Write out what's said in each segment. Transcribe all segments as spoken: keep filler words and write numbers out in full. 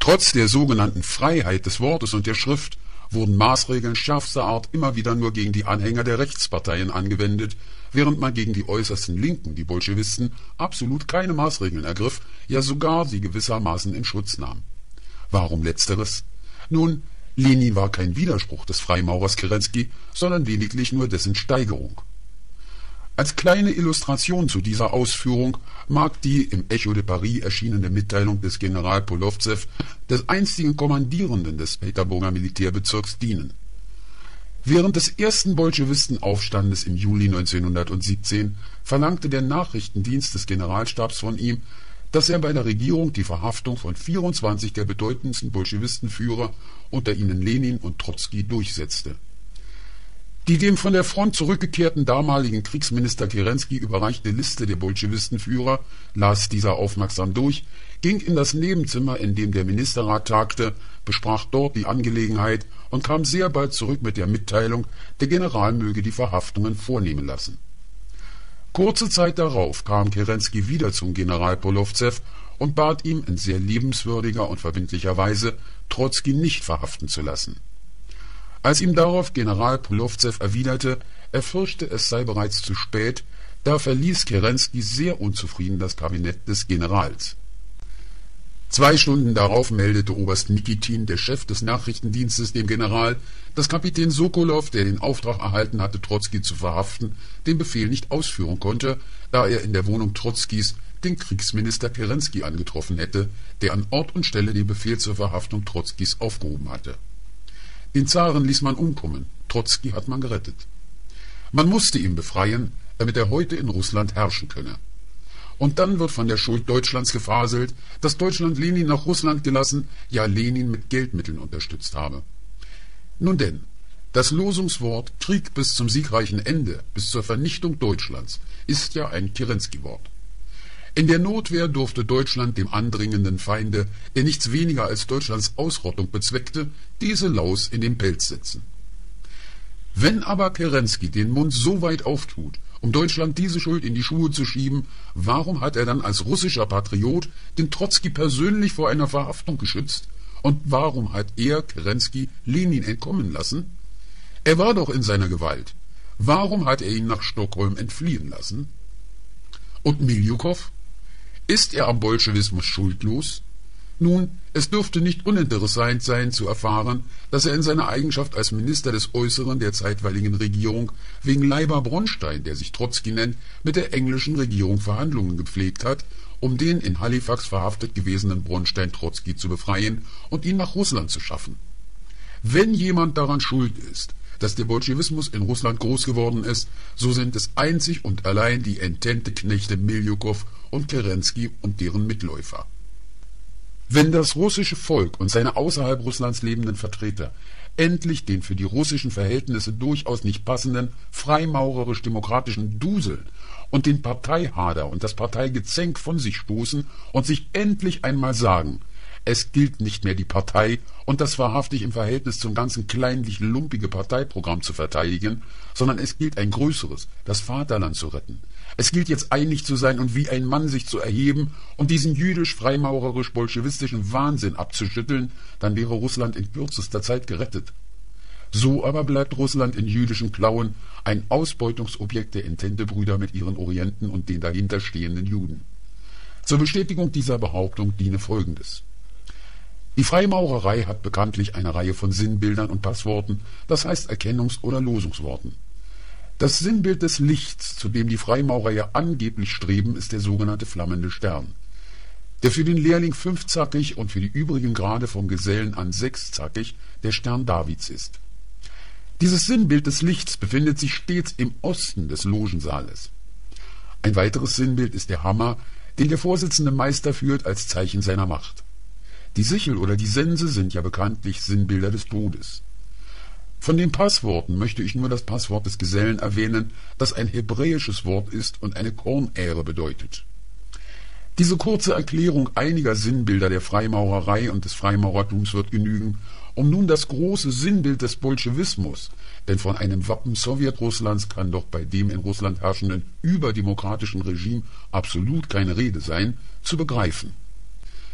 Trotz der sogenannten Freiheit des Wortes und der Schrift wurden Maßregeln schärfster Art immer wieder nur gegen die Anhänger der Rechtsparteien angewendet, während man gegen die äußersten Linken, die Bolschewisten, absolut keine Maßregeln ergriff, ja sogar sie gewissermaßen in Schutz nahm. Warum letzteres? Nun, Lenin war kein Widerspruch des Freimaurers Kerenski, sondern lediglich nur dessen Steigerung. Als kleine Illustration zu dieser Ausführung mag die im Echo de Paris erschienene Mitteilung des General Polovzew, des einstigen Kommandierenden des Peterburger Militärbezirks, dienen. Während des ersten Bolschewistenaufstandes im Juli neunzehnhundertsiebzehn verlangte der Nachrichtendienst des Generalstabs von ihm, dass er bei der Regierung die Verhaftung von vierundzwanzig der bedeutendsten Bolschewistenführer, unter ihnen Lenin und Trotzki, durchsetzte. Die dem von der Front zurückgekehrten damaligen Kriegsminister Kerenski überreichte Liste der Bolschewistenführer las dieser aufmerksam durch, ging in das Nebenzimmer, in dem der Ministerrat tagte, besprach dort die Angelegenheit und kam sehr bald zurück mit der Mitteilung, der General möge die Verhaftungen vornehmen lassen. Kurze Zeit darauf kam Kerenski wieder zum General Polovzew und bat ihm in sehr liebenswürdiger und verbindlicher Weise, Trotzki nicht verhaften zu lassen. Als ihm darauf General Polovzew erwiderte, er fürchte, es sei bereits zu spät, da verließ Kerenski sehr unzufrieden das Kabinett des Generals. Zwei Stunden darauf meldete Oberst Nikitin, der Chef des Nachrichtendienstes, dem General, dass Kapitän Sokolow, der den Auftrag erhalten hatte, Trotzki zu verhaften, den Befehl nicht ausführen konnte, da er in der Wohnung Trotzkis den Kriegsminister Kerenski angetroffen hätte, der an Ort und Stelle den Befehl zur Verhaftung Trotzkis aufgehoben hatte. Den Zaren ließ man umkommen, Trotzki hat man gerettet. Man musste ihn befreien, damit er heute in Russland herrschen könne. Und dann wird von der Schuld Deutschlands gefaselt, dass Deutschland Lenin nach Russland gelassen, ja Lenin mit Geldmitteln unterstützt habe. Nun denn, das Losungswort Krieg bis zum siegreichen Ende, bis zur Vernichtung Deutschlands, ist ja ein Kerenski-Wort. In der Notwehr durfte Deutschland dem andringenden Feinde, der nichts weniger als Deutschlands Ausrottung bezweckte, diese Laus in den Pelz setzen. Wenn aber Kerenski den Mund so weit auftut, um Deutschland diese Schuld in die Schuhe zu schieben, warum hat er dann als russischer Patriot den Trotzki persönlich vor einer Verhaftung geschützt? Und warum hat er, Kerenski, Lenin entkommen lassen? Er war doch in seiner Gewalt. Warum hat er ihn nach Stockholm entfliehen lassen? Und Miljukow? Ist er am Bolschewismus schuldlos? Nun, es dürfte nicht uninteressant sein zu erfahren, dass er in seiner Eigenschaft als Minister des Äußeren der zeitweiligen Regierung wegen Leiber Bronstein, der sich Trotzki nennt, mit der englischen Regierung Verhandlungen gepflegt hat, um den in Halifax verhaftet gewesenen Bronstein Trotzki zu befreien und ihn nach Russland zu schaffen. Wenn jemand daran schuld ist, dass der Bolschewismus in Russland groß geworden ist, so sind es einzig und allein die Entente-Knechte Miljukow und Kerenski und deren Mitläufer. Wenn das russische Volk und seine außerhalb Russlands lebenden Vertreter endlich den für die russischen Verhältnisse durchaus nicht passenden freimaurerisch-demokratischen Dusel und den Parteihader und das Parteigezänk von sich stoßen und sich endlich einmal sagen, es gilt nicht mehr die Partei und das wahrhaftig im Verhältnis zum ganzen kleinlich-lumpige Parteiprogramm zu verteidigen, sondern es gilt ein größeres, das Vaterland zu retten. Es gilt jetzt einig zu sein und wie ein Mann sich zu erheben und diesen jüdisch-freimaurerisch-bolschewistischen Wahnsinn abzuschütteln, dann wäre Russland in kürzester Zeit gerettet. So aber bleibt Russland in jüdischen Klauen ein Ausbeutungsobjekt der Entente-Brüder mit ihren Orienten und den dahinterstehenden Juden. Zur Bestätigung dieser Behauptung diene Folgendes. Die Freimaurerei hat bekanntlich eine Reihe von Sinnbildern und Passworten, das heißt Erkennungs- oder Losungsworten. Das Sinnbild des Lichts, zu dem die Freimaurer ja angeblich streben, ist der sogenannte flammende Stern, der für den Lehrling fünfzackig und für die übrigen Grade vom Gesellen an sechszackig der Stern Davids ist. Dieses Sinnbild des Lichts befindet sich stets im Osten des Logensaales. Ein weiteres Sinnbild ist der Hammer, den der Vorsitzende Meister führt als Zeichen seiner Macht. Die Sichel oder die Sense sind ja bekanntlich Sinnbilder des Todes. Von den Passworten möchte ich nur das Passwort des Gesellen erwähnen, das ein hebräisches Wort ist und eine Kornähre bedeutet. Diese kurze Erklärung einiger Sinnbilder der Freimaurerei und des Freimaurertums wird genügen, um nun das große Sinnbild des Bolschewismus, denn von einem Wappen Sowjetrusslands kann doch bei dem in Russland herrschenden überdemokratischen Regime absolut keine Rede sein, zu begreifen.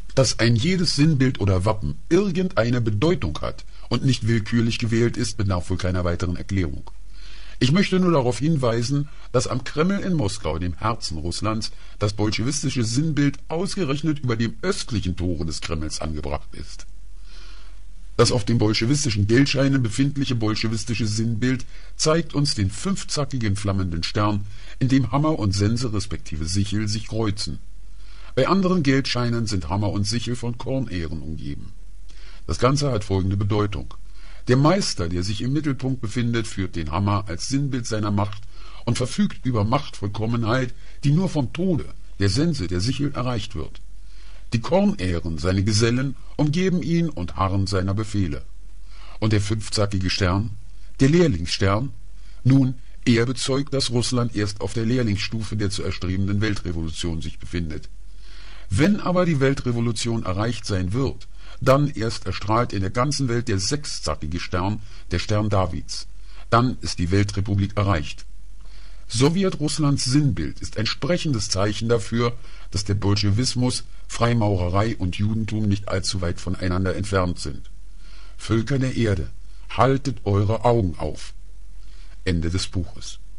Dass ein jedes Sinnbild oder Wappen irgendeine Bedeutung hat und nicht willkürlich gewählt ist, bedarf wohl keiner weiteren Erklärung. Ich möchte nur darauf hinweisen, dass am Kreml in Moskau, dem Herzen Russlands, das bolschewistische Sinnbild ausgerechnet über dem östlichen Tore des Kremls angebracht ist. Das auf den bolschewistischen Geldscheinen befindliche bolschewistische Sinnbild zeigt uns den fünfzackigen flammenden Stern, in dem Hammer und Sense respektive Sichel sich kreuzen. Bei anderen Geldscheinen sind Hammer und Sichel von Kornähren umgeben. Das Ganze hat folgende Bedeutung. Der Meister, der sich im Mittelpunkt befindet, führt den Hammer als Sinnbild seiner Macht und verfügt über Machtvollkommenheit, die nur vom Tode, der Sense, der Sichel erreicht wird. Die Kornähren, seine Gesellen, umgeben ihn und harren seiner Befehle. Und der fünfzackige Stern, der Lehrlingsstern, nun, er bezeugt, dass Russland erst auf der Lehrlingsstufe der zu erstrebenden Weltrevolution sich befindet. Wenn aber die Weltrevolution erreicht sein wird, dann erst erstrahlt in der ganzen Welt der sechszackige Stern, der Stern Davids. Dann ist die Weltrepublik erreicht. Sowjetrusslands Sinnbild ist ein sprechendes Zeichen dafür, dass der Bolschewismus, Freimaurerei und Judentum nicht allzu weit voneinander entfernt sind. Völker der Erde, haltet eure Augen auf. Ende des Buches.